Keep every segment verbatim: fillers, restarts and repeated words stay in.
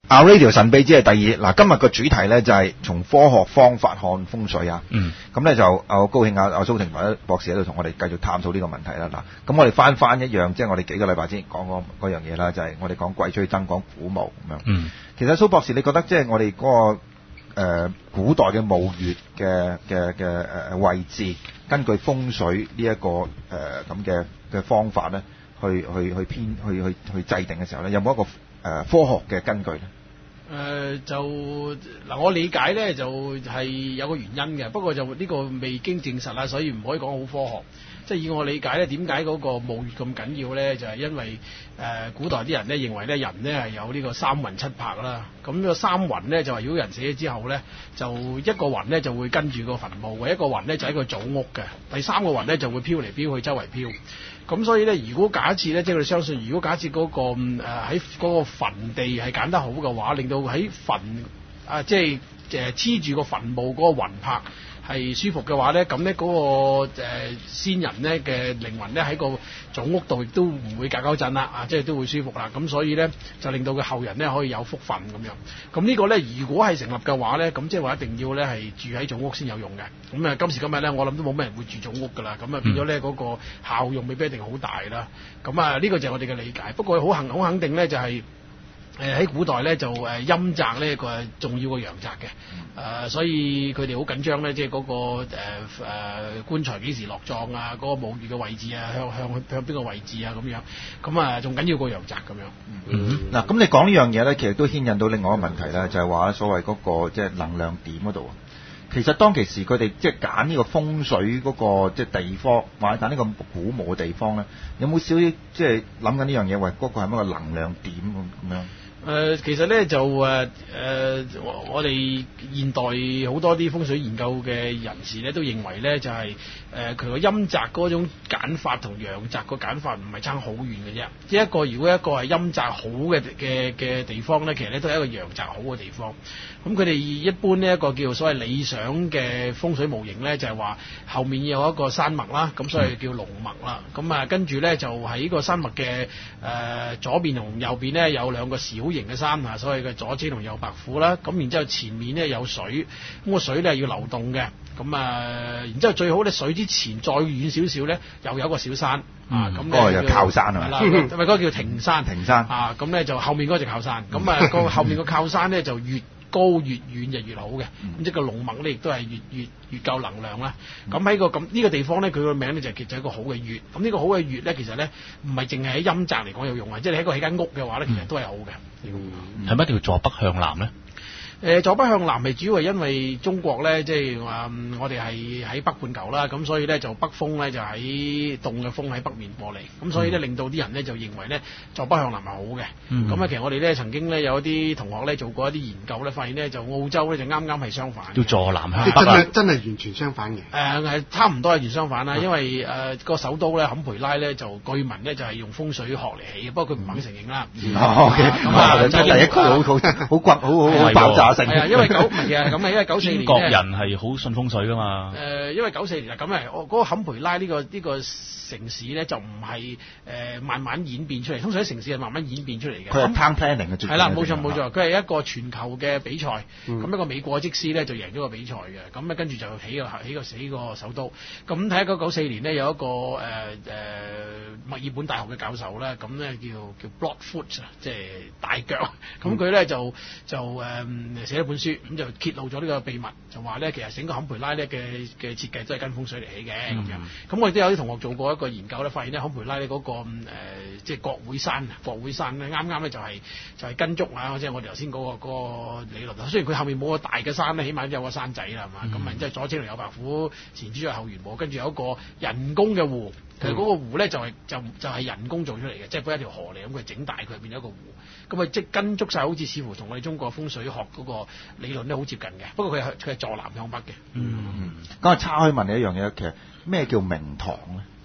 Our Radio 神秘之係第二嗱，今日個主題咧就係從科學方法看風水啊。 嗯。咁咧就好高興啊，阿蘇庭華博士喺度同我哋繼續探討呢個問題啦。嗱，咁我哋翻翻一樣，即係我哋幾個禮拜之前講嗰嗰樣嘢啦，就係我哋講貴吹燈、講古墓咁樣。 嗯。 其實蘇博士，你覺得即係我哋嗰個誒古代嘅墓穴嘅嘅嘅誒位置，根據風水呢一個誒咁嘅嘅方法咧，去去去編去去去制定嘅時候咧，有冇一個誒科學嘅根據咧？ 誒、呃、就嗱，我理解咧就係、是、有個原因嘅，不過就呢個未經證實啦，所以唔可以講好科學。即係以我理解咧，點解嗰個墓穴咁緊要咧？就係、是、因為誒、呃、古代啲人咧認為咧人咧係有呢個三魂七魄啦。咁呢個三魂咧就係如果人死咗之後咧，就一個魂咧就會跟住個墳墓嘅，一個魂咧就喺個祖屋嘅，第三個魂咧就會飄嚟飄去周圍飄。咁所以咧，如果假設咧，即係我哋相信，如果假設嗰、那個誒喺嗰個墳地係揀得好嘅話，令到喺墳啊，即係誒黐住個墳墓嗰個魂魄係舒服嘅話咧，咁咧嗰個誒、呃、先人咧嘅靈魂咧喺個祖屋度亦都唔會搞搞震啦，啊，即係都會舒服啦。咁所以咧就令到佢後人咧可以有福分咁樣。咁呢個咧如果係成立嘅話咧，咁即係話一定要咧係住喺祖屋先有用嘅。咁啊今時今日咧，我諗都冇咩人會住祖屋㗎啦。咁啊變咗咧嗰個效用未必一定好大啦。咁啊呢個就係我哋嘅理解。不過好肯好肯定咧就係、是。誒喺古代咧就誒陰宅咧個重要過陽宅嘅，誒、呃、所以佢哋好緊張咧，即係嗰個誒誒、呃、棺材幾時落葬啊，嗰、那個墓穴嘅位置啊，向向向邊個位置啊咁樣，咁啊仲緊要過陽宅咁樣。 嗯，嗱、嗯，咁你講呢樣嘢咧，其實都牽引到另外一個問題啦，就係話所謂嗰、那個即係、就是、能量點嗰度啊。其實當其時佢哋即係揀呢個風水嗰、那個即係、就是、地方，或者揀呢個古墓嘅地方咧，有冇少少即係諗緊呢樣嘢？喂，嗰、那個係乜個能量點咁咁樣？ 誒、呃、其實咧就誒誒、呃、我哋現代好多啲風水研究嘅人士咧都認為咧就係誒佢個陰宅嗰種揀法同陽宅個揀法唔係差好遠嘅啫。即係一個如果一個係陰宅好嘅嘅嘅地方咧，其實咧都係一個陽宅好嘅地方。咁佢哋一般呢一個叫所謂理想嘅風水模型咧，就係、是、話後面有一個山脈啦，咁所以叫龍脈啦。咁啊跟住咧就喺個山脈嘅誒左邊同右邊咧有兩個小型嘅山啊，所謂嘅左青龍右白虎啦。咁然之後前面咧有水，咁個水咧要流動嘅。咁啊，然之後最好咧水之前再遠少少咧，又有一個小山、嗯、啊。咁嗰個就靠山係咪？係咪嗰個叫庭山？庭山啊，咁咧就後面嗰個就靠山。咁啊個後面個靠山咧就越高越遠就越好嘅。咁、嗯、即係個龍脈咧亦都係越越越夠能量啦。咁、嗯、喺個咁呢、這個地方咧，佢個名咧就其實係一個好嘅穴。咁呢個好嘅穴咧，其實咧唔係淨係喺陰宅嚟講有用啊，即係你喺個起間屋嘅話咧，其實都係好嘅。係、 嗯、咪一定要坐北向南咧？ 誒坐北向南係主要係因為中國咧，即係話我哋係喺北半球啦，咁所以咧就北風咧就喺凍嘅風喺北面過嚟，咁所以咧令到啲人咧就認為咧坐北向南係好嘅。咁、嗯、啊，其實我哋咧曾經咧有一啲同學咧做過一啲研究咧，發現咧就澳洲咧就啱啱係相反， 要坐南向北。 真係真係完全相反嘅。 誒係差唔多係完全相反啦，因為誒個、呃、首都咧坎培拉咧就據聞咧就係用風水學嚟起嘅，不過佢唔肯承認啦。 哦 OK，咁啊，即係第一區好好好骨好好好爆炸。 係啊，因為九唔係啊，咁啊，因為九四年咧， 英國人係好信風水噶嘛。誒、 呃，因為九四年啊，咁啊，我嗰個坎培拉呢個呢個城市咧，就唔係誒慢慢演變出嚟，通常啲城市係慢慢演變出嚟嘅。 佢係 town planning 嘅，係啦， 冇錯冇錯，佢係一個全球嘅比賽。咁、嗯、一個美國嘅則師咧就贏咗個比賽嘅，咁咧跟住就起個起個起個首都。咁睇下九九四年咧有一個誒誒墨爾本大學嘅教授咧，咁咧叫叫 Broadfoot 啊，即係大腳。咁佢咧就就誒、呃、寫一本書，咁就揭露咗呢個秘密，就話咧其實整個坎培拉咧嘅嘅設計都係跟風水嚟起嘅咁、嗯、樣。咁我亦都有啲同學做過一個研究咧，發現咧坎培拉咧嗰個誒即係國會山，國會山咧啱啱咧就係、是、就係、是、跟足啊，即係我哋頭先嗰個、那個理論。雖然佢後面冇個大嘅山咧，起碼都有個山仔啦，係嘛？咁然之後左青龍右白虎，前朱雀後玄武，跟住有一個人工嘅湖。其實嗰個湖咧就係、是、就就係、是、人工做出嚟嘅，即係搬一條河嚟咁佢整大佢變咗一個湖。咁啊即係跟足晒，好似似乎同我哋中國風水學嗰個理論都好接近嘅。不過佢係佢係坐南向北嘅。 嗯，咁啊，岔開問你一樣嘢，其實咩叫明堂咧？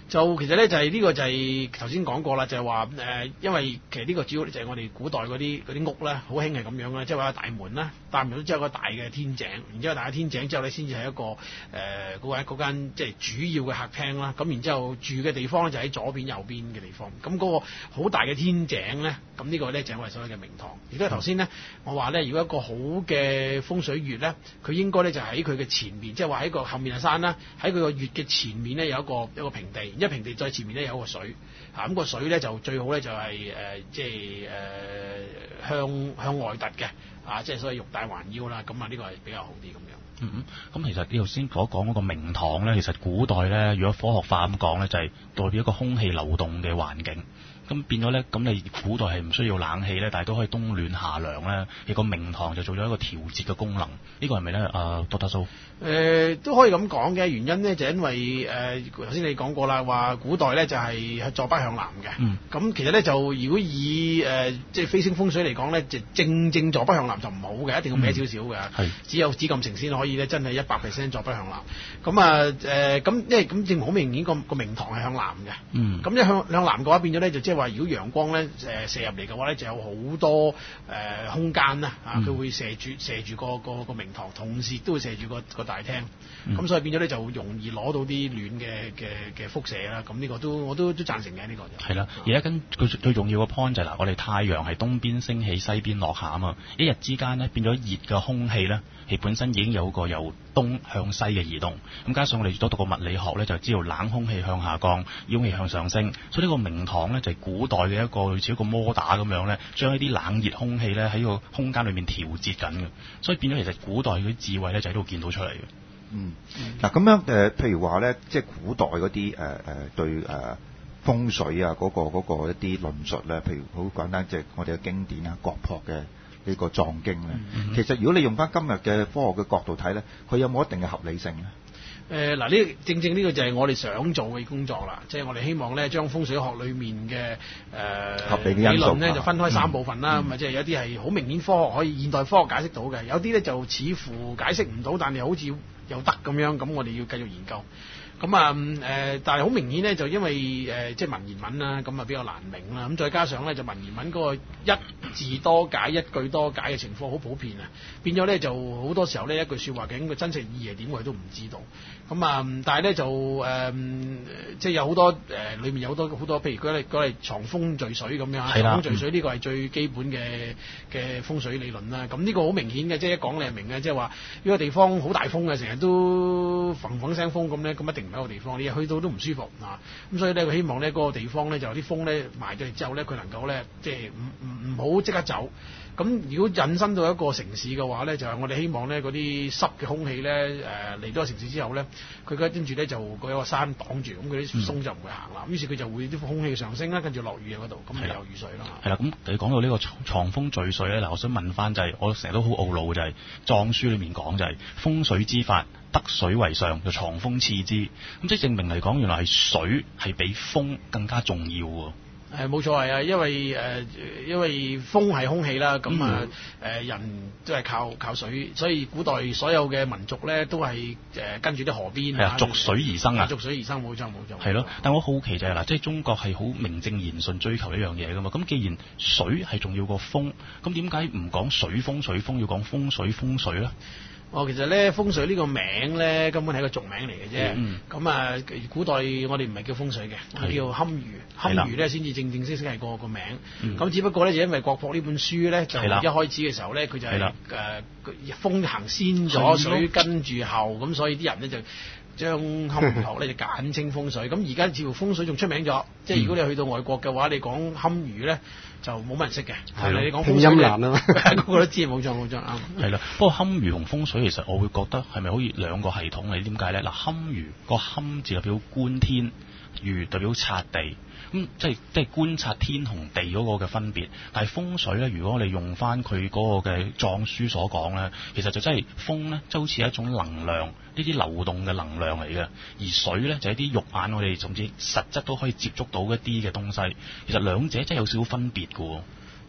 就其實咧就係、是、呢個就係頭先講過啦，就係話誒，因為其實呢個主要就係我哋古代嗰啲嗰啲屋咧，好興係咁樣嘅，即係話大門啦，大門之後個大嘅天井，然之後大嘅天井之後咧，先至係一個誒嗰間嗰間即係主要嘅客廳啦。咁然之後住嘅地方咧就喺左邊右邊嘅地方。咁嗰個好大嘅天井咧，咁呢個咧就係我哋所謂嘅明堂。亦都係頭先咧我話咧，如果一個好嘅風水穴咧，佢應該咧就喺佢嘅前面，即係話喺個後面嘅山啦，喺佢個穴嘅前面咧有一個一個平地。一平地再前面咧有個水，嚇、咁、個水咧就最好咧就係、是、誒、呃、即係誒、呃、向向外凸嘅，啊即係所謂玉帶環腰啦，咁啊呢個係比較好啲咁樣。 嗯，咁其實你頭先所講嗰個明堂咧，其實古代咧，如果科學化咁講咧，就係、是、代表一個空氣流動嘅環境。咁變咗咧，咁你古代係唔需要冷氣咧，但係都可以冬暖夏涼咧。你個明堂就做咗一個調節嘅功能，呢個係咪咧？啊，Doctor So， 誒都可以咁講嘅，原因咧就因為誒頭先你講過啦，話古代咧就係係坐北向南嘅。嗯。咁其實咧就如果以誒即係飛星風水嚟講咧，就正正坐北向南就唔好嘅，一定要歪少少嘅。係、嗯。只有紫禁城先可以咧，真係一百 percent 坐北向南。咁啊誒咁，因為咁正好明顯個個明堂係向南嘅。嗯。咁一向向南嘅話，變咗咧就即係話，如果陽光咧誒射入嚟嘅話咧，就有好多誒、呃、空間啦嚇，佢、嗯、會射住射住個個個明堂，同時都會射住個個大廳。咁、嗯、所以變咗咧就容易攞到啲暖嘅嘅嘅輻射啦。咁呢個都我都都贊成嘅呢、呢個就。係啦，而家跟佢最重要嘅 point 就係、是、嗱，我哋太陽係東邊升起，西邊落下啊嘛。一日之間咧變咗熱嘅空氣咧，係本身已經有個由東向西嘅移動。咁加上我哋都讀過物理學咧，就知道冷空氣向下降，熱空氣向上升。所以呢個明堂咧就係、是、古代嘅一個類似一個摩打咁樣咧，將一啲冷熱空氣咧喺個空間裏面調節緊嘅。所以變咗其實古代嗰啲智慧咧就喺度見到出嚟嘅。 嗯，嗱咁樣誒、呃，譬如話咧，即係古代嗰啲誒誒對誒、呃、風水啊嗰、嗰個嗰、嗰個一啲論述咧，譬如好簡單，即係我哋嘅經典啊，郭璞嘅呢個藏經咧、嗯。其實如果你用翻今日嘅科學嘅角度睇咧，佢有冇一定嘅合理性咧？ 誒嗱，呢正正呢個就係我哋想做嘅工作啦，即係我哋希望咧將風水學裏面嘅誒、呃、 合理嘅因素理論咧就分開三部分啦，咁啊即係有啲係好明顯科學可以現代科學解釋到嘅，有啲咧就似乎解釋唔到，但係好似又得咁樣，咁我哋要繼續研究。咁啊誒，但係好明顯咧，就因為誒、呃、即係文言文啦，咁啊比較難明啦。咁再加上咧，就文言文嗰個一字多解、一句多解嘅情況好普遍啊，變咗咧就好多時候呢，一句説話究竟個真實意義係點，我哋都唔知道。咁啊，但係咧就誒、呃，即係有好多誒，裏、呃、面有好多好多，譬如嗰啲嗰啲藏風聚水咁樣，藏風聚水呢個係最基本嘅嘅風水理論啦。咁呢個好明顯嘅，即係一講你係明嘅，即係話呢個地方好大風嘅，成日都嘭嘭聲風咁咧，咁一定唔係一個地方，你去到都唔舒服啊。咁所以咧，佢希望咧嗰個地方咧就有啲風咧埋咗嚟之後咧，佢能夠咧即係唔唔唔好即刻走。咁如果引申到一個城市嘅話咧，就係、是、我哋希望咧嗰啲濕嘅空氣咧誒嚟到個城市之後咧，佢跟住咧就佢有個山擋住，咁佢啲風就唔會行啦。於、嗯、是佢就會啲空氣上升啦，跟住落雨喺嗰度，咁咪有雨水啦。 係啦，咁你講到呢個藏風聚水咧，嗱，我想問翻就係、是，我成日都好懊惱嘅就係、是、藏書裏面講就係、是、風水之法，得水為上，就藏風次之。咁即係證明嚟講，原來係水係比風更加重要喎。 誒冇錯係啊，因為誒、呃、因為風係空氣啦，咁啊誒人都係靠靠水，所以古代所有嘅民族咧都係誒、呃、跟住啲河邊啊，逐水而生啊， 逐水而生冇錯冇錯。係咯，但我好奇就係、是、嗱，即係中國係好名正言順追求一樣嘢噶嘛，咁既然水係重要過風，咁點解唔講水風水風，要講風水風水咧？ 哦，其實咧風水呢個名咧根本係一個俗名嚟嘅啫。咁、嗯、啊，古代我哋唔係叫風水嘅，係叫堪輿。堪輿咧先至正正式式係個個名。咁、嗯、只不過咧就因為郭璞呢本書咧就一開始嘅時候咧佢就係、是、誒、呃、風行先咗，水跟住後，咁所以啲人咧就將堪輿學咧就簡稱風水。咁而家似乎風水仲出名咗，即係如果你去到外國嘅話，你講堪輿咧就冇乜人識嘅。係啦，你講風水音難啊嘛，個個都知，冇錯冇錯啱。係啦，不過堪輿同風水其實我會覺得係咪好似兩個系統嚟？點解咧？嗱，堪輿個堪字代表觀天，輿代表察地。咁即係即係觀察天同地嗰個嘅分別，但係風水咧，如果我哋用翻佢嗰個嘅藏書所講咧，其實就真係風咧，就好似一種能量，呢啲流動嘅能量嚟嘅，而水咧就係啲肉眼我哋甚至實質都可以接觸到一啲嘅東西，其實兩者真係有少少分別㗎喎。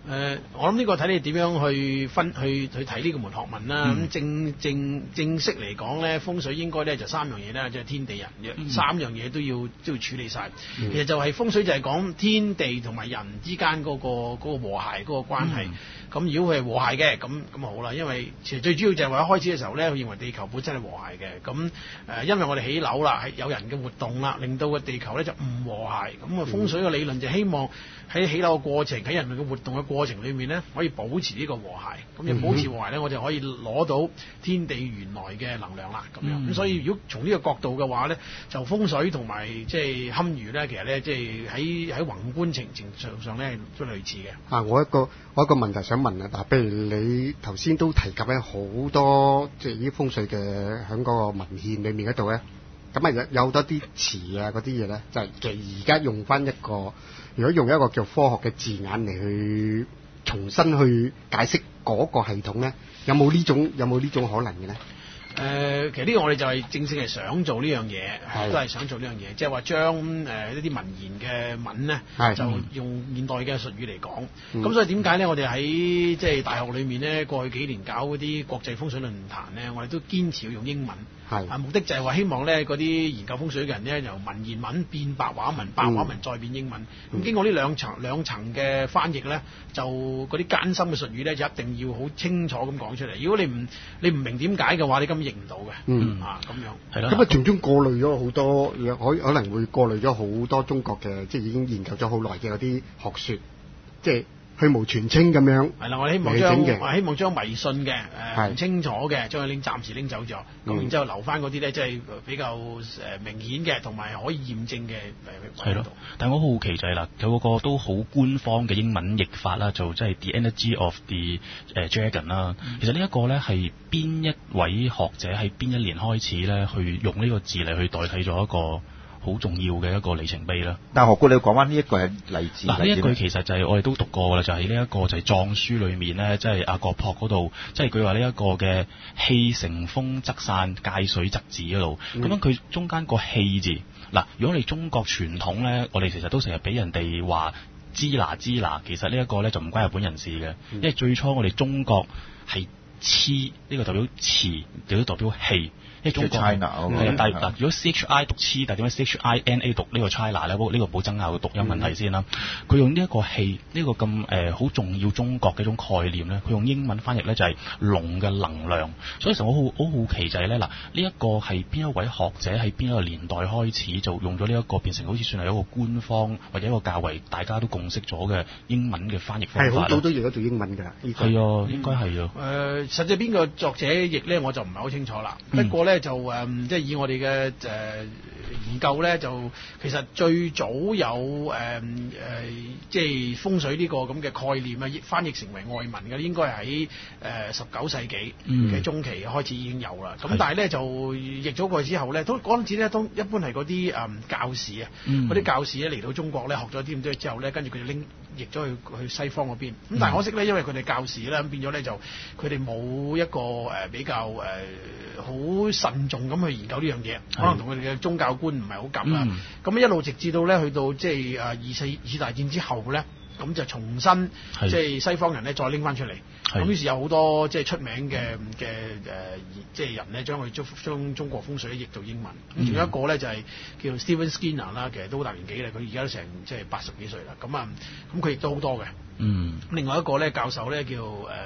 誒、呃，我諗呢個睇你點樣去分去去睇呢個門學問啦。咁、 嗯、 正正正式嚟講咧，風水應該咧就三樣嘢咧，即係天地人，嗯、三樣嘢都要都要處理晒。嗯、其實就係風水就係講天地同埋人之間嗰、嗰個嗰、嗰個和諧嗰、嗰個關係。咁、嗯、如果佢係和諧嘅，咁咁好啦。因為其實最主要就係話一開始嘅時候咧，佢認為地球本身係和諧嘅。咁誒、呃，因為我哋起樓啦，係有人嘅活動啦，令到個地球咧就唔和諧。咁啊，風水嘅理論就希望喺起樓嘅過程，喺人類嘅活動嘅過程裏面咧，可以保持呢個和諧。咁要保持和諧咧，我就可以攞到天地原來嘅能量啦。咁樣咁、嗯、所以如果從呢個角度嘅話咧，就風水同埋即係堪輿咧，其實咧即係喺喺宏觀情情上上咧都類似嘅。 啊，我一個我一個問題想問啊，嗱，譬如你頭先都提及咧好多即係呢啲風水嘅喺嗰個文獻裏面嗰度咧，咁啊有有好多啲詞啊嗰啲嘢咧，就係其實而家用翻一個，如果用一個叫科學嘅字眼嚟去重新去解釋嗰個系統咧，有冇呢種有冇呢種可能嘅咧？ 誒、呃，其實呢個我哋就係正正係想做呢樣嘢，都係想做呢樣嘢，即係話將誒呢啲文言嘅文咧，就用現代嘅術語嚟講。咁、嗯、所以點解咧？我哋喺即係大學裏面咧，過去幾年搞嗰啲國際風水論壇咧，我哋都堅持要用英文。係啊，目的就係話希望咧，嗰啲研究風水嘅人咧，由文言文變白話文，白話文再變英文。咁、嗯、經過呢兩層兩層嘅翻譯咧，就嗰啲艱深嘅術語咧，就一定要好清楚咁講出嚟。如果你唔你唔明點解嘅話，你根本認唔到嘅。嗯啊，咁樣係咯。咁啊，從中過濾咗好多，可可能會過濾咗好多中國嘅，即係已經研究咗好耐嘅嗰啲學說，即係去蕪存菁咁樣。係啦，我哋希望將我希望將迷信嘅誒唔清楚嘅，將佢拎暫時拎走咗，咁、嗯、然之後留翻嗰啲咧，即係比較誒明顯嘅，同埋可以驗證嘅誒。係咯， 但係我好奇就係、是、啦，有嗰個都好官方嘅英文譯法啦，就即係 The Energy of the 誒 Dragon 啦。嗯、其實呢一個咧係邊一位學者喺邊一年開始咧去用呢個字嚟去代替咗一個好重要嘅一個里程碑啦。但係何故你要講翻呢一句係例子？嗱，呢一句其實就係我哋都讀過㗎啦，就係呢一個就係藏書裏面咧，即係阿國樸嗰度，即係佢話呢一個嘅氣乘風則散，界水則止嗰度。咁、嗯、樣佢中間個氣字，嗱，如果你中國傳統咧，我哋其實都成日俾人哋話支拿支拿，其實呢一個咧就唔關日本人事嘅，嗯、因為最初我哋中國係黐呢個代表磁，亦都代表氣。因為中國係啊，但係嗱，如果 C H I 讀黐，但係點解 C H I N A 讀呢個 China 咧？呢、這個冇爭拗嘅讀音問題先啦。佢、嗯、用呢一個氣，呢、這個咁誒好重要中國嘅一種概念咧，佢用英文翻譯咧就係龍嘅能量。所以其實我好好好奇就係咧嗱，呢、這、一個係邊一位學者喺邊一個年代開始就用咗呢一個變成好似算係一個官方或者一個較為大家都共識咗嘅英文嘅翻譯方法。係好早都譯咗做英文㗎。係啊，應該係啊。誒、呃，實際邊個作者譯咧，我就唔係好清楚啦。不過咧。就誒、嗯，即係以我哋嘅誒研究咧，就其實最早有誒誒、呃，即係風水呢個咁嘅概念啊，翻譯成為外文嘅，應該係喺誒十九世紀嘅中期開始已經有啦。咁、嗯、但係咧就譯咗過去之後咧，都嗰陣時咧都一般係嗰啲誒教士啊，嗰啲、嗯、教士咧嚟到中國咧學咗啲咁多之後咧，跟住佢就拎譯咗去去西方嗰邊。咁但係可惜咧，因為佢哋教士咧，咁變咗咧就佢哋冇一個誒、呃、比較誒好、呃、慎重咁去研究呢樣嘢，可能同佢哋嘅宗教觀唔係好夾啦。咁、嗯、一路直至到咧去到即係誒二次二次大戰之後咧，咁就重新即係西方人咧再拎翻出嚟。咁於是有好多即係出名嘅嘅誒即係人咧，將佢將將中國風水譯做英文。咁仲、嗯、有一個咧就係叫 Stephen Skinner 啦，其實都好大年紀啦，佢而家都成即係八十幾歲啦。咁啊，咁佢亦都好多嘅。嗯，另外一個咧教授咧叫誒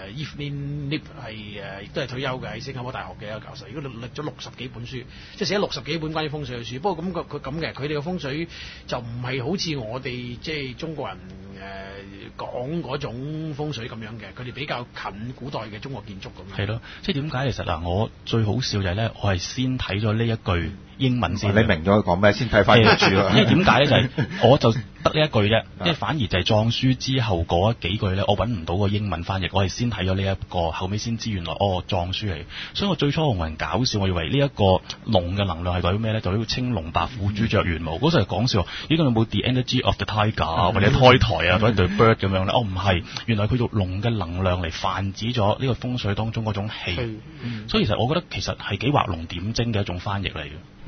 Evelyn Nip 係誒亦都係退休嘅，喺新加坡大學嘅一個教授，如果歷咗六十幾本書，即係寫咗六十幾本關於風水嘅書。不過咁佢咁嘅，佢哋嘅風水就唔係好似我哋即係中國人誒講嗰種風水咁樣嘅，佢哋比較近古代嘅中國建築咁樣。係咯，即係點解其實嗱，我最好笑就係咧，我係先睇咗呢一句英文先。你明咗佢講咩？先睇翻原著啦。因為點解咧？就係、是、我就得呢一句啫，因為反而就係藏書之後嗰幾句咧，我揾唔到個英文翻譯，我係先睇咗呢一個，後尾先知原來哦藏書嚟。所以我最初同人搞笑，我以為呢一個龍嘅能量係代表咩咧？就代表青龍白虎朱雀玄武。嗰陣係講笑，呢個有冇 The Energy of the Tiger 或者胎台啊，或者對 bird 咁樣咧？哦唔係，原來佢用龍嘅能量嚟泛指咗呢個風水當中嗰種氣。嗯、所以其實我覺得其實係幾畫龍點睛嘅一種翻譯嚟嘅。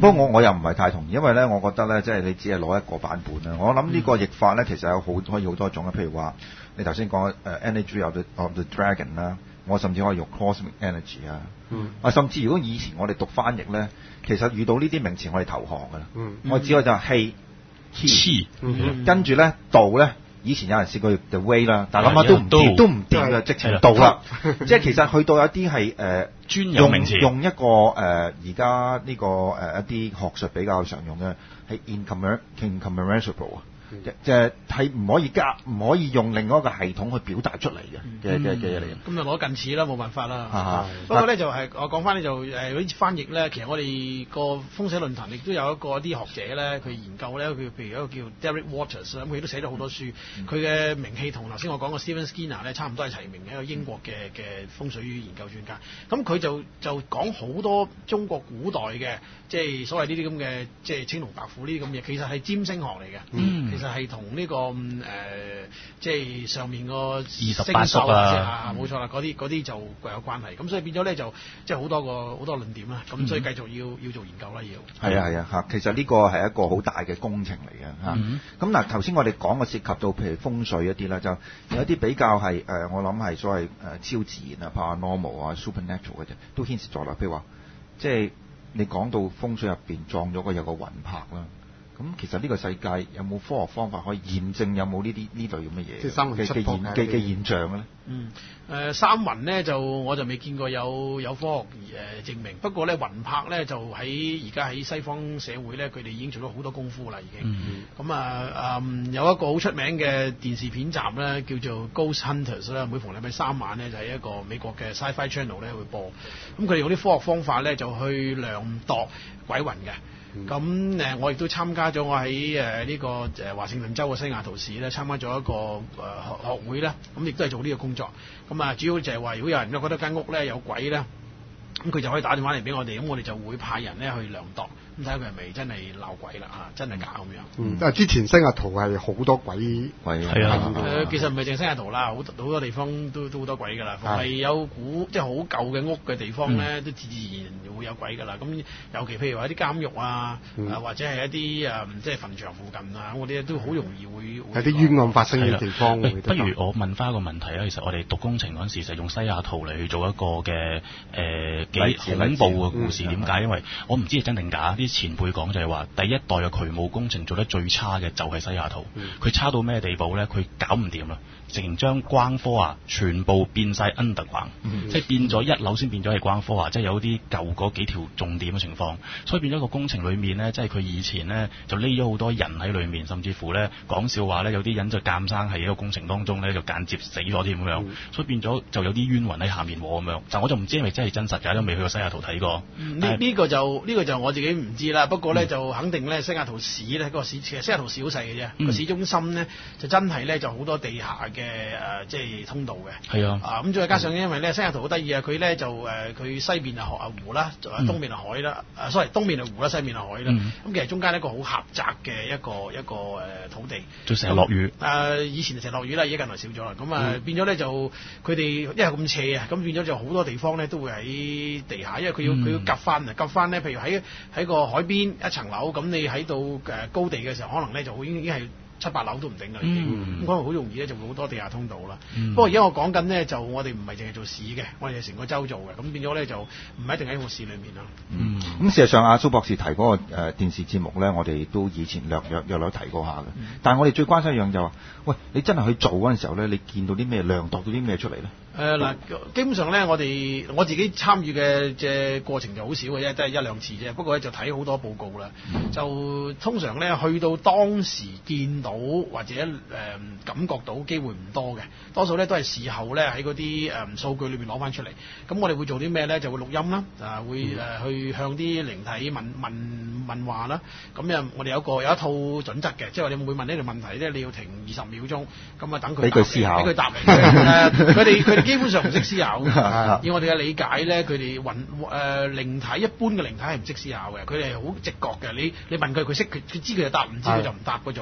不過我我又唔係太同意，因為咧，我覺得咧，即係你只係攞一個版本啦。我諗呢個譯法咧，其實有好可以好多種嘅。譬如話，你頭先講誒 Energy of the of the Dragon 啦，我甚至可以用 Cosmic Energy 啊。 嗯。 啊，甚至如果以前我哋讀翻譯咧，其實遇到呢啲名詞，我哋投降㗎啦。 嗯。 我只可以就係氣氣， 跟住咧道咧。以前有人試過 The Way 啦，但係諗下都唔掂，都唔掂嘅，直情道啦。即係其實去到有啲係誒專有名詞， 用一個誒而家呢個誒、呃、一啲學術比較常用嘅係 incommensurable 啊。即係係唔可以加，唔可以用另外一個系統去表達出嚟嘅嘅嘅嘅嘢嚟嘅。 咁就攞近似啦，冇辦法啦。 啊、 不過咧就係、是、我講翻咧就誒嗰啲翻譯咧，其實我哋個風水論壇亦都有一個啲學者咧，佢研究咧，佢譬如有一個叫 Derek Waters 啦，咁佢都寫咗好多書。佢嘅、嗯、名氣同頭先我講個 Stephen Skinner 咧差唔多係齊名嘅一個英國嘅嘅風水研究專家。咁佢就就講好多中國古代嘅即係所謂呢啲咁嘅即係青龍白虎呢啲咁嘢，其實係占星學嚟嘅。嗯、其實係同呢個誒、呃、即係上面個二十八宿啊，冇錯啦，嗰啲嗰啲就各有關係。咁所以變咗咧就即係好多個好多論點啦。咁、嗯、所以繼續要要做研究啦，要。係啊係啊嚇， 其實呢個係一個好大嘅工程嚟嘅嚇。咁嗱頭先我哋講嘅涉及到譬如風水一啲啦，就有一啲比較係誒、呃、我諗係所謂誒超自然啊 paranormal 啊 supernatural 嘅啫，都牽涉咗啦。譬如話即係你講到風水入邊撞咗個有個魂魄啦。咁其實呢個世界有冇科學方法可以驗證有冇呢啲呢類咁嘅嘢？ 即係三魂七魄嘅嘅嘅現象咧？ 嗯，誒、呃、三魂咧就我就未見過有有科學誒、呃、證明。不過咧魂魄咧就喺而家喺西方社會咧，佢哋已經做咗好多功夫啦，已經。咁啊誒有一個好出名嘅電視片集咧，叫做 Ghost Hunters 啦，每逢禮拜三晚咧就係、是、一個美國嘅 Sci-Fi Channel 咧會播。咁佢哋用啲科學方法咧就去量度鬼魂嘅。咁誒、呃，我亦都參加咗我喺誒呢個誒華盛頓州嘅西雅圖市咧，參加咗一個誒、呃、學學會咧，咁亦都係做呢個工作。咁啊，主要就係話，如果有人覺得間屋咧有鬼咧，咁佢就可以打電話嚟俾我哋，咁我哋就會派人咧去量度，咁睇下佢係咪真係鬧鬼啦嚇，真係假咁樣。 嗯，但係之前西雅圖係好多鬼鬼係啊， 誒其實唔係淨西雅圖啦，好好多地方都都好多鬼㗎啦。係有古即係好舊嘅屋嘅地方咧，都自自然然會有鬼㗎啦。咁尤其譬如話一啲監獄啊，啊或者係一啲誒即係墳場附近啊，嗰啲都好容易會有啲冤案發生嘅地方。 不如我問翻一個問題啦，其實我哋讀工程嗰陣時就用西雅圖嚟去做一個嘅誒幾恐怖嘅故事，點解？因為我唔知係真定假，啲前輩講就係話，第一代嘅渠務工程做得最差嘅就係西雅圖，佢、嗯、差到咩地步咧？佢搞唔掂啦，直情將關科啊全部變晒 underground，、嗯、即係變咗一樓先變咗係關科啊，即係有啲舊嗰幾條重點嘅情況，所以變咗個工程裏面咧，即係佢以前咧就匿咗好多人喺裏面，甚至乎咧講笑話咧，有啲人就監生喺一個工程當中咧就間接死咗添咁樣，嗯、所以變咗就有啲冤魂喺下面喎咁樣。但我就唔知係咪真係真實㗎，都未去過西雅圖睇過。呢呢、嗯、個就呢、呢個就我自己唔知啦。不過咧、嗯、就肯定咧西雅圖市咧、嗰個市其實西雅圖市好細嘅啫，個、嗯、市中心咧就真係咧就好多地下嘅誒、呃、即係通道嘅。係啊。啊咁再加上因為咧西雅圖好得意啊，佢咧就誒佢西邊係河啊湖啦，就東邊係海啦。誒 sorry 東邊係湖啦，西邊係海啦。咁、嗯、其實中間一個好狹窄嘅一個一個誒土地。 就成日落雨。誒、 呃、以前成日落雨啦，而家近來少咗啦。咁啊、嗯、變咗咧就佢哋因為咁斜啊，咁變咗就好多地方咧都會喺地下，因為佢要佢、嗯、要夾翻啊，夾翻咧，譬如喺喺個海邊一層樓，咁你喺到誒高地嘅時候，可能咧就已經已經係七八樓都唔定啦，已經咁可能好容易咧就會好多地下通道啦。嗯、不過而家我講緊呢，就我哋唔係淨係做市嘅，我哋係成個州做嘅，咁變咗咧就唔一定喺個市裏面啦。 嗯，咁、嗯、事實上阿蘇博士提嗰個誒電視節目咧，我哋都以前略略略略提過下嘅。嗯、但係我哋最關心一樣就話、是，喂，你真係去做嗰陣時候咧，你見到啲咩量度到啲咩出嚟咧？ 誒嗱、呃，基本上咧，我哋我自己參與嘅嘅過程就好少嘅啫，都係一兩次啫。不過咧就睇好多報告啦，嗯、就通常咧去到當時見到或者誒、呃、感覺到機會唔多嘅，多數咧都係事後咧喺嗰啲誒數據裏邊攞翻出嚟。咁我哋會做啲咩咧？就會錄音啦，啊會誒、呃、去向啲靈體問問問話啦。咁又我哋有個有一套準則嘅，即係話你每問呢條問題咧，你要停二十秒鐘，咁啊等佢俾佢思考， 俾佢答你。誒佢哋佢哋基本上唔識思考嘅。以我哋嘅理解咧，佢哋魂誒靈體一般嘅靈體係唔識思考嘅，佢哋係好直覺嘅。你你問佢，佢識佢佢知佢就答，唔知佢就唔答嗰種。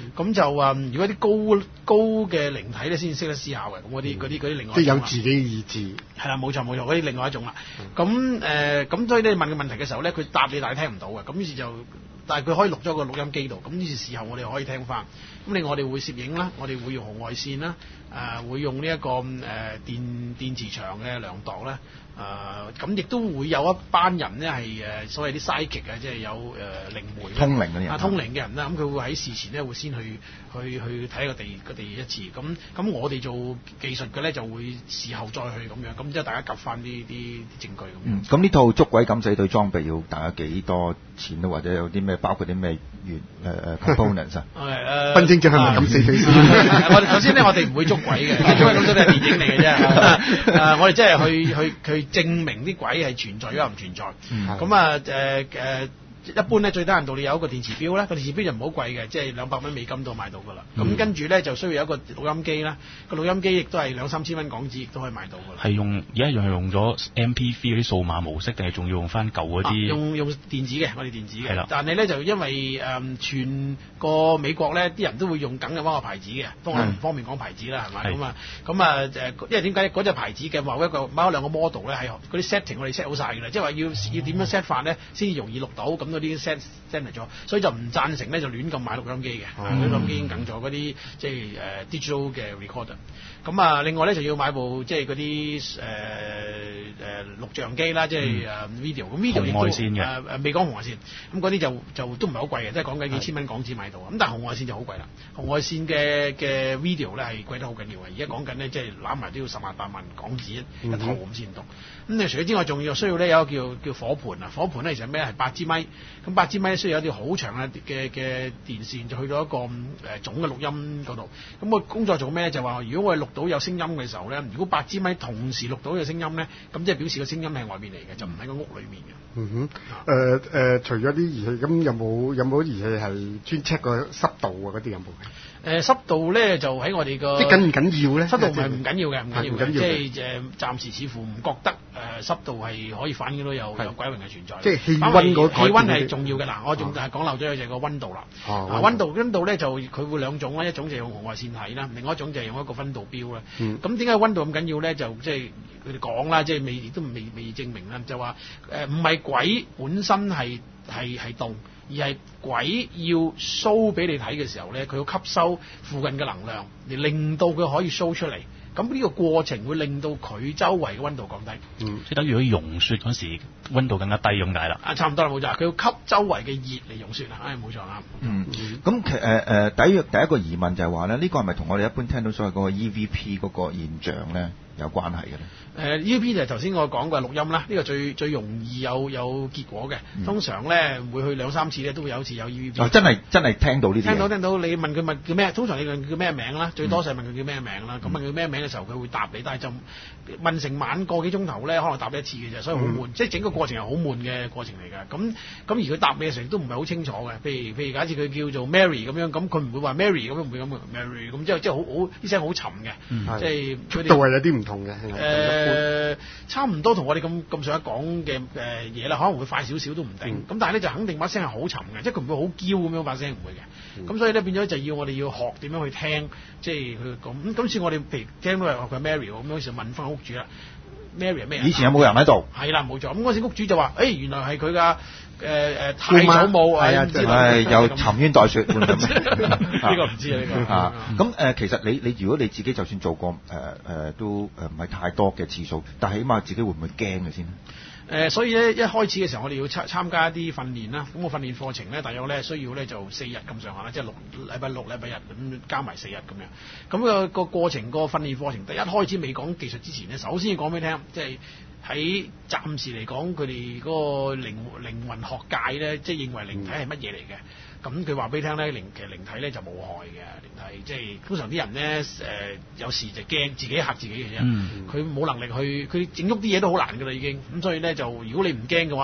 咁就啊、嗯，如果啲高高嘅靈體咧，先識得思考嘅，咁嗰啲嗰啲嗰啲另外即係有自己意志。 係啦，冇錯冇錯，嗰啲另外一種啦。咁誒咁所以咧問嘅問題嘅時候咧，佢答你但係聽唔到嘅，咁於是就。但係佢可以錄咗個錄音機度，咁於是事後我哋可以聽翻。咁另外我哋會攝影啦，我哋會用紅外線啦，誒、呃、會用呢、這、一個誒、呃、電電磁場嘅量度啦，誒咁亦都會有一班人咧係誒所謂啲 psychic 啊，即係有誒靈媒通靈嗰啲人啊，通靈嘅人啦，咁佢會喺事前咧會先去去去睇個地個地一次，咁咁我哋做技術嘅咧就會事後再去咁樣，咁即係大家夾翻啲啲證據咁。 嗯，咁呢套捉鬼敢死隊裝備要大家幾多錢啊？或者有啲咩包括啲咩原誒誒 components 啊？ 誒分清楚係咪敢死隊先？ 我哋首先咧，我哋唔會捉鬼嘅，捉鬼咁多都係電影嚟嘅啫。誒，我哋即係去去去證明啲鬼係存在又唔存在。咁啊誒誒。一般咧最低限度你有一個電磁錶咧，個電磁錶就唔好貴嘅，即係兩百蚊美金都買到噶啦。咁、嗯、跟住咧就需要有一個錄音機啦，個錄音機亦都係兩三千蚊港紙，亦都可以買到噶啦。 係用而家用係用咗 M P three 嗰啲數碼模式，定係仲要用翻舊嗰啲、啊？用用電子嘅，我哋電子嘅。 係啦。 但係咧就因為誒、嗯、全個美國咧啲人都會用緊嘅嗰個牌子嘅，不過我唔方便講牌子啦，係咪？咁啊咁啊誒，因為點解嗰隻牌子嘅某一個某一兩個 model 咧係嗰啲 setting 我哋 set 好晒㗎啦，即係話要要點樣 set 法咧先至容易錄到，咁嗰啲 set。咗，所以就唔贊成咧就亂咁買錄音機嘅，錄音機已經梗咗嗰啲即係誒、呃、digital 嘅 recorder。咁啊，另外咧就要買部即係嗰啲誒誒錄像機啦，即係誒 video。咁 video 亦都誒誒未講紅外線，咁嗰啲就就都唔係好貴嘅，即係講緊幾千蚊港紙買到。咁但係紅外線就好貴啦，紅外線嘅嘅 video 咧係貴得好緊要嘅。而家講緊咧即係攬埋都要十萬八萬港紙一、嗯、一套咁先到。咁你除咗之外，仲要需要咧有一個叫叫火盤啊，火盤咧其實咩係八支咪，咁八支咪需要有啲好長嘅嘅嘅電線，就去到一個誒、呃、總嘅錄音嗰度。咁個工作做咩咧？就話如果我哋錄到有聲音嘅時候咧，如果八支咪同時錄到嘅聲音咧，咁即係表示個聲音係外邊嚟嘅，就唔喺個屋裏面嘅。 嗯哼。誒、呃、誒、呃，除咗啲儀器，咁有冇有冇儀器係專 check 個濕度啊？嗰啲有冇？ 誒、呃、濕度咧就喺我哋個。即緊唔緊要咧？ 濕度唔係唔緊要嘅，唔緊要嘅，即係誒暫時似乎唔覺得誒、呃、濕度係可以反映到有有鬼魂嘅存在。 即係氣温嗰氣温係重要嘅。嗱，我仲係講漏咗就係個温度啦。 哦。 啊，温度温度咧就佢會兩種啦，一種就用紅外線睇啦，另外一種就係用一個温度錶啦。咁點解温度咁緊要咧？就即係佢哋講啦，即係未亦都未未證明啦，就話誒唔係鬼本身係係係凍。而係鬼要 show 俾你睇嘅時候咧，佢要吸收附近嘅能量，嚟令到佢可以 show 出嚟。咁呢個過程會令到佢周圍嘅温度降低。 嗯，即係等於佢溶雪嗰時温度更加低咁解啦。 啊，差唔多啦，冇錯。佢要吸周圍嘅熱嚟溶雪啊，唉，冇錯啦。 嗯，咁其誒誒第一第一個疑問就係話咧，呢、這個係咪同我哋一般聽到所謂嗰個 E V P 嗰個現象咧有關係嘅咧？ 誒、呃、E V P 就係頭先我講過錄音啦，呢、這個最最容易有有結果嘅、嗯。通常咧每去兩三次咧都會有一次有 E V P。 哦，真係真係聽到呢啲。聽到聽到，你問佢問叫咩？通常你問佢叫咩名啦，最多就係問佢叫咩名啦。咁、嗯、問佢咩名嘅時候，佢會答你，但係就問成晚個幾鐘頭咧，可能答你一次嘅啫，所以好悶。嗯、即係整個過程係好悶嘅過程嚟㗎。咁咁而佢答你嘅時候都唔係好清楚嘅。譬如譬如假設佢叫做 Mary 咁樣，咁佢唔會話 Mary 咁樣，唔會咁 Mary 咁，即係即係好好啲聲好沉嘅、嗯，即係佢哋。都係有啲唔同嘅。誒、呃。差唔多同我哋咁咁想講嘅誒嘢啦，可能會快少少都唔定。咁、嗯、但係咧就肯定把聲係好沉嘅，即係佢唔會好嬌咁樣把聲，唔會嘅。咁、嗯、所以咧變咗就要我哋要學點樣去聽，即係佢講。咁今次我哋譬如聽到係佢 Mary 咁樣，時問翻屋主啦 ，Mary 係咩？ 以前有冇人喺度？係啦，冇錯。咁嗰時屋主就話：，誒、欸、原來係佢噶誒誒太祖母係啊，係又沉冤待雪。呢個唔知啊，呢、呢個啊。咁、呃、誒，其實你你如果你自己就算做過誒誒、呃、都誒唔係太多嘅次數，但係起碼自己會唔會驚嘅先？誒、 呃，所以咧一開始嘅時候，我哋要參參加一啲訓練啦。咁個訓練課程咧，大約咧需要咧就四日咁上下啦，即係六禮拜六、禮拜日咁加埋四日咁樣。咁、個個過程、個訓練課程，第一開始未講技術之前咧，首先要講俾你聽，即係喺暫時嚟講，佢哋嗰個靈靈魂學界咧，即係認為靈體係乜嘢嚟嘅。咁佢話俾你聽咧，靈其實靈體咧就冇害嘅，靈體即係通常啲人咧誒、呃、有時就驚自己嚇自己嘅啫。佢、嗯、冇能力去，佢整喐啲嘢都好難㗎啦已經。咁所以咧就如果你唔驚嘅話，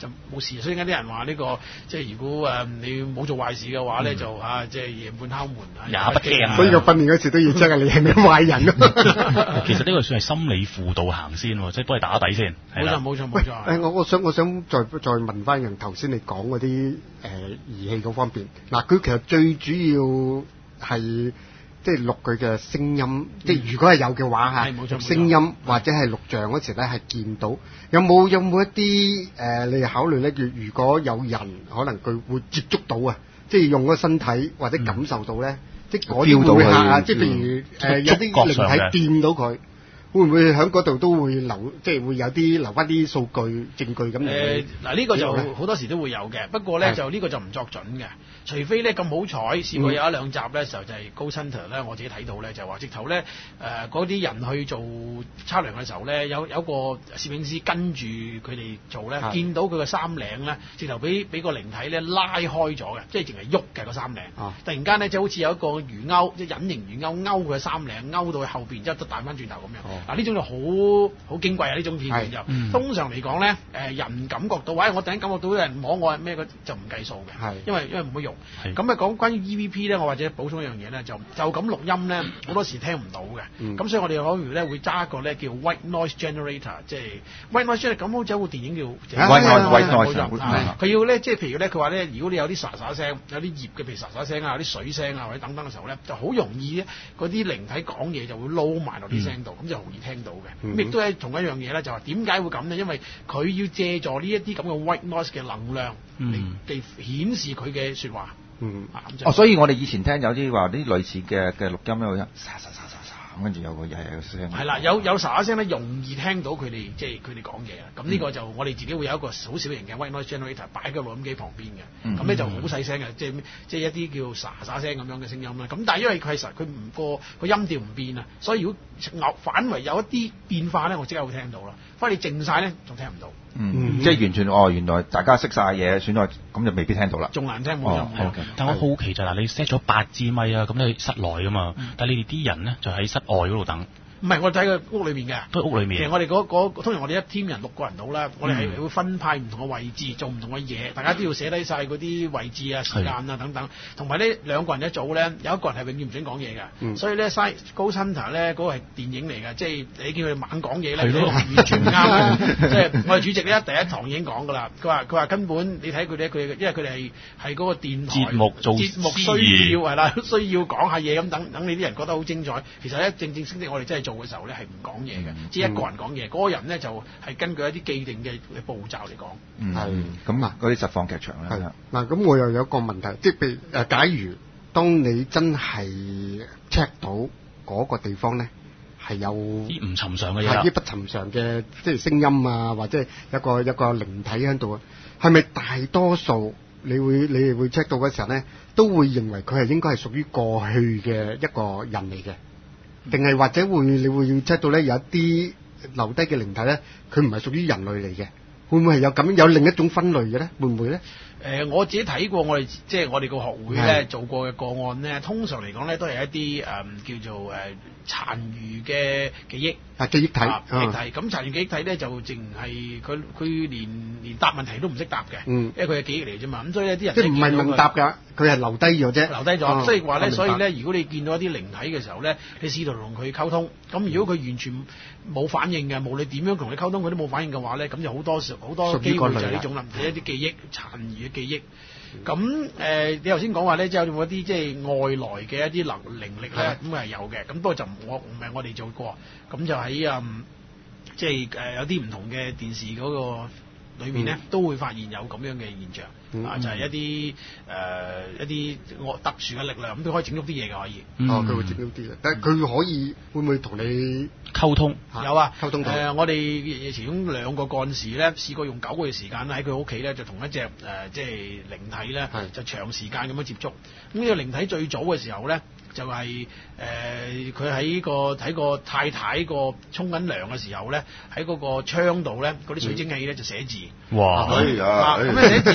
就冇事。所以而家啲人話呢個即係如果誒你冇做壞事嘅話咧，就啊即係夜半敲門也不驚。 所以個訓練嗰時都要 check 下你係咪壞人咯。 其實呢個算係心理輔導行先喎，即係幫你打底先。 冇錯冇錯冇錯。 誒我我想我想再再問翻人頭先你講嗰啲誒儀器嗰方面，嗱佢其實最主要係。即係錄佢嘅聲音，嗯、即係如果係有嘅話嚇，錄聲音或者係錄像嗰時咧係見到，有冇有冇一啲誒、呃、你考慮咧？如如果有人可能佢會接觸到啊，即係用個身體或者感受到咧，嗯、即係嗰啲會嚇，即係譬如誒、呃、有啲靈體掂到佢。會唔會喺嗰度都會留，即係會有啲留翻啲數據證據咁？ 誒嗱呢個就好多時都會有嘅，不過咧就呢個就唔作準嘅，除非咧咁好彩試過有一兩集咧時候就係 Ghost Hunter咧，我自己睇到咧就話直頭咧誒嗰啲人去做測量嘅時候咧，有有個攝影師跟住佢哋做咧，見到佢個衫領咧，直頭俾俾個靈體咧拉開咗嘅，即係淨係喐嘅個衫領。啊、突然間咧，即係好似有一個魚鈎，即係隱形魚鈎勾佢嘅衫領，勾到佢後邊，之後都彈翻轉頭咁樣。嗱呢、哦、種就好好矜貴啊！呢種片段就、嗯、通常嚟講咧，誒人感覺到，喂我突然間感覺到有人摸我咩，就唔計數嘅，因為因為唔會用。咁啊講關於 E V P 咧，我或者補充一樣嘢咧，就就咁錄音咧，好多時聽唔到嘅。咁、嗯、所以我哋可能咧會揸一個咧叫 White Noise Generator， 即係 White Noise Generator。咁好似有部電影叫 White Noise， 佢要咧即係譬如咧，佢話咧，如果你有啲沙沙聲，有啲葉嘅譬如沙沙聲啊，有啲水聲啊或者等等嘅時候咧，就好容易咧嗰啲靈體講嘢就會撈埋落啲聲度，咁、嗯、就容易聽到嘅。咁亦都係同一樣嘢咧，就話點解會咁呢？因為佢要借助呢一啲咁嘅 white noise 嘅能量嚟嚟顯示佢嘅説話。 嗯，啊、哦，所以我哋以前聽有啲話啲類似嘅嘅錄音咧，會沙沙沙沙沙，跟住有個曳曳嘅聲。 係啦，有有沙沙聲咧，容易聽到佢哋即係佢哋講嘢啦。咁呢個就我哋自己會有一個好小型嘅 white noise generator 擺喺個錄音機旁邊嘅。咁咧、嗯、就好細聲嘅，即係即係一啲叫沙沙聲咁樣嘅聲音啦。咁但係因為佢係實佢唔個個音調唔變啊，所以如果反為有一啲變化咧，我即刻會聽到啦。反而你靜晒咧，仲聽唔到。 嗯，嗯即係完全哦，原來大家識晒嘢，選咗咁就未必聽到啦。 仲難聽冇音。 哦、但我好奇就係嗱，你 set 咗八支咪啊，咁你室內噶嘛，嗯、但係你哋啲人咧就喺室外嗰度等。 唔係，我哋喺個屋裏面嘅， 都係屋裏面。 其實我哋嗰、嗰個通常我哋一 team 人六個人到啦，嗯、我哋係會分派唔同嘅位置做唔同嘅嘢，大家都要寫低晒嗰啲位置啊、時間啊等等。同埋呢兩個人一組咧，有一個人係永遠唔準講嘢嘅。嗯、所以咧，Ghost Hunter 咧嗰個係電影嚟嘅，即係你見佢哋猛講嘢咧，的完全唔啱。即係我哋主席咧第一堂已經講㗎啦，佢話佢話根本你睇佢哋佢因為佢哋係係嗰個電台節目做節目需要係啦，需要講下嘢咁等等你啲人覺得好精彩。其實咧正正式式我哋真係做嘅時候咧係唔講講嘢嘅，只係一個人講嘢，嗰、嗯、個人咧就係根據一啲既定嘅步驟嚟講。 係咁啊，嗰啲實況劇場咧。係啦， 嗱咁我又有一個問題，即係譬如誒，假如當你真係 check 到嗰個地方咧係有啲唔尋常嘅嘢， 係啲不尋常嘅，即係聲音啊，或者一個一個靈體喺度啊，係咪大多數你會你哋會 check 到嘅時候咧，都會認為佢係應該係屬於過去嘅一個人嚟嘅？定係或者會你會要 check 到咧有一啲留低嘅靈體咧，佢唔係屬於人類嚟嘅，會唔會係有咁有另一種分類嘅咧？會唔會咧？ 誒、呃，我自己睇過我哋即係我哋個學會咧做過嘅個案咧，通常嚟講咧都係一啲誒、嗯、叫做誒、呃、殘餘嘅記憶啊，記憶體啊，記憶體。咁殘餘記憶體咧就淨係佢佢連連答問題都唔識答嘅，嗯，因為佢係記憶嚟啫嘛。咁所以呢啲人即係唔係問答㗎，佢係留低咗啫， 留低咗。所以話咧，所以咧，如果你見到一啲靈體嘅時候咧，你試圖同佢溝通，咁如果佢完全冇反應嘅，無論點樣同你溝通，佢都冇反應嘅話咧，咁就好多時好多機會就係呢種啦，係一啲記憶殘餘嘅記憶。咁誒、呃，你頭先講話咧，即係有冇一啲即係外來嘅一啲能靈力咧？咁係有嘅。咁不過就我唔係我哋做過，咁就喺嗯，即係誒、呃、有啲唔同嘅電視嗰個裏面咧，嗯、都會發現有咁樣嘅現象。嗯、啊，就係、是、一啲誒、呃、一啲我特殊嘅力量，咁都可以整喐啲嘢嘅可以。 嗯、哦，佢會整喐啲嘅，但係佢可以會唔會同你溝通？ 有啊， 溝通到。誒、 呃，我哋其中兩個幹事咧，試過用九個月時間喺佢屋企咧，就同一隻誒、呃、即係靈體咧，是就長時間咁樣接觸。咁呢個靈體最早嘅時候咧，就係誒佢喺個睇個太太個沖緊涼嘅時候咧，喺嗰個窗度咧，嗰啲水蒸氣咧就寫字。 哇！ 咁咧寫字咧就。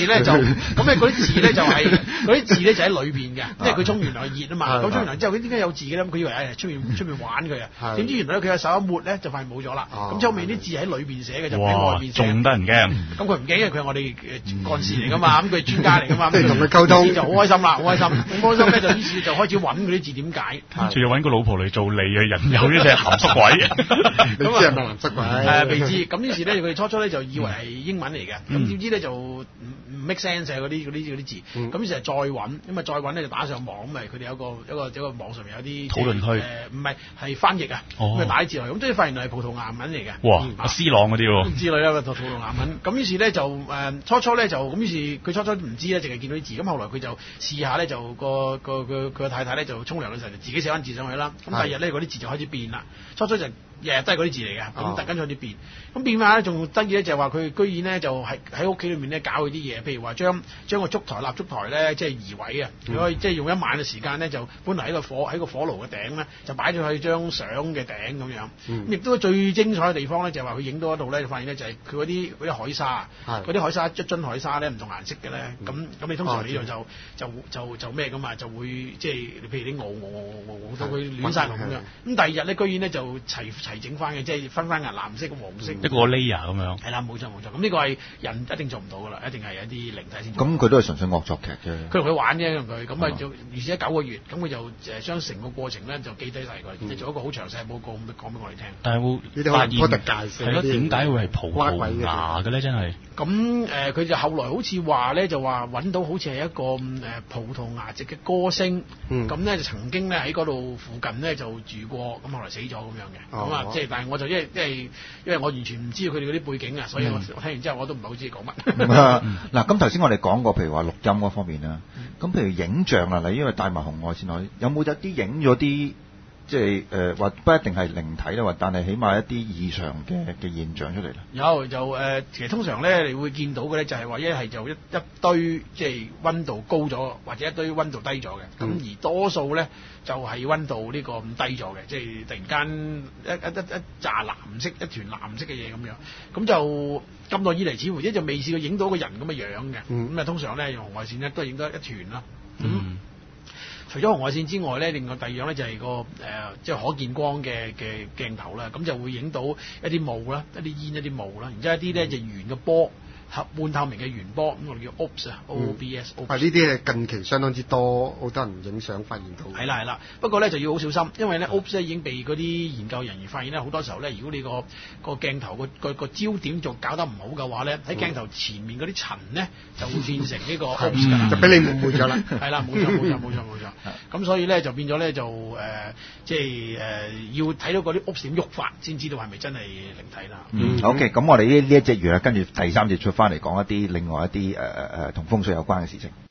咁咧嗰啲字咧就係嗰啲字咧就喺裏邊嘅，因為佢沖完涼熱啊嘛。咁沖完涼之後，佢點解有字嘅咧？佢以為誒出面出面玩佢啊，點知原來咧佢有手一抹咧就快冇咗啦。咁後面啲字喺裏邊寫嘅，就唔喺外邊寫。 仲得人驚。 咁佢唔驚，因為佢係我哋誒幹事嚟噶嘛，咁佢係專家嚟噶嘛。 即係同佢溝通就好開心啦，好開心。咁開心咧就於是就開始揾嗰啲字點解。 仲要揾個老婆嚟做嚟啊，引誘呢隻鹹濕鬼。 你知係咪藍色鬼？ 誒未知，咁於是咧佢哋初初咧就以為係英文嚟嘅，咁點知咧就唔唔 make sense 嗰啲嗰啲嗰啲字，咁於是再揾，咁啊再揾咧就打上網，咁咪佢哋有個一個一個網上面有啲討論區， 誒唔係係翻譯啊，咁啊打字落去，咁即係發現係葡萄牙文嚟嘅。 哇！阿 C 朗嗰啲喎。 之類啦，葡萄牙文，咁於是咧就誒初初咧就咁於是佢初初唔知咧，淨係見到啲字，咁後來佢就試下咧就個個佢佢個太太咧就沖涼嘅時候就自己寫翻字上去啦，咁第二日咧嗰啲字就開始變啦，初初就日日都係嗰啲字嚟嘅，咁突然間開始變，咁變化咧仲得意咧就係話佢居然咧就係喺屋企裏面咧搞佢啲嘢，譬如話將將個燭台蠟燭台咧即係移位啊，佢可以即係用一晚嘅時間咧就本來喺個火喺個火爐嘅頂咧就擺咗喺張相嘅頂咁樣，咁亦都最精彩嘅地方咧就係話佢影到一度咧，發現咧就係佢嗰啲嗰啲海沙，嗰啲海沙一樽海沙咧唔同顏色嘅咧，咁咁你通常呢度就就就就咩噶嘛，就會即係譬如啲鵝鵝鵝鵝到佢亂晒龍咁樣，咁第二日咧居然咧就齊齊整翻嘅，即係分翻顏藍色、黃色， 一個 layer 咁樣。 係啦，冇錯冇錯，咁呢個係人一定做唔到噶啦，一定係一啲靈體先。 咁佢都係純粹惡作劇啫。 佢同佢玩啫，同佢咁啊，就而且九個月，咁佢就誒將成個過程咧就記低晒佢，即係做一個好詳細嘅報告咁講俾我哋聽。 但係會發現係咯，點解會係葡萄牙嘅咧？真係。 咁誒，佢就後來好似話咧，就話揾到好似係一個誒葡萄牙籍嘅歌星，咁咧就曾經咧喺嗰度附近咧就住過，咁後來死咗咁樣嘅。咁啊，即係但係我就因為因為因為我完全唔知道佢哋嗰啲背景啊，所以我我聽完之後我都唔係好知講乜。 嗱，咁頭先我哋講過，譬如話錄音嗰方面啦，咁譬如影像啦，你因為帶埋紅外線落去，有冇一啲影咗啲即係誒或不一定係靈體啦，或但係起碼一啲異常嘅嘅現象出嚟咧？有就誒、呃，其實通常咧你會見到嘅咧就係話一係就一一堆即係溫度高咗，或者一堆溫度低咗嘅，咁、嗯、而多數咧就係、是、溫度呢個咁低咗嘅，即係突然間一一一一紮藍色一團藍色嘅嘢咁樣，咁就咁耐以嚟似乎一就未試過影到個人咁嘅樣嘅，咁啊、嗯、通常咧用紅外線咧都係影到一團啦。嗯除咗紅外線之外咧，另外第二樣咧就係個誒，即係可見光嘅嘅鏡頭啦，咁就會影到一啲霧啦，一啲煙一啲霧啦，然之後一啲咧就圓嘅波。合半透明嘅圓波，咁我哋叫 O B S 啊 ，O B S。 啊，呢啲係近期相當之多，好多人影相發現到。 係啦係啦，不過咧就要好小心，因為咧 O B S 已經被嗰啲研究人員發現咧，好多時候咧，如果你個個鏡頭個個個焦點仲搞得唔好嘅話咧，喺鏡頭前面嗰啲塵咧就會變成呢個 O B S 㗎啦， 就俾你誤會咗啦。 係啦，冇錯冇錯冇錯冇錯。咁所以咧就變咗咧就誒、呃，即係誒、呃、要睇到嗰啲 O B S 點喐法，先知道係咪真係靈體啦。 嗯 OK，咁我哋呢呢一隻月啊，跟住第三節出翻嚟講一啲另外一啲誒誒誒同風水有關嘅事情。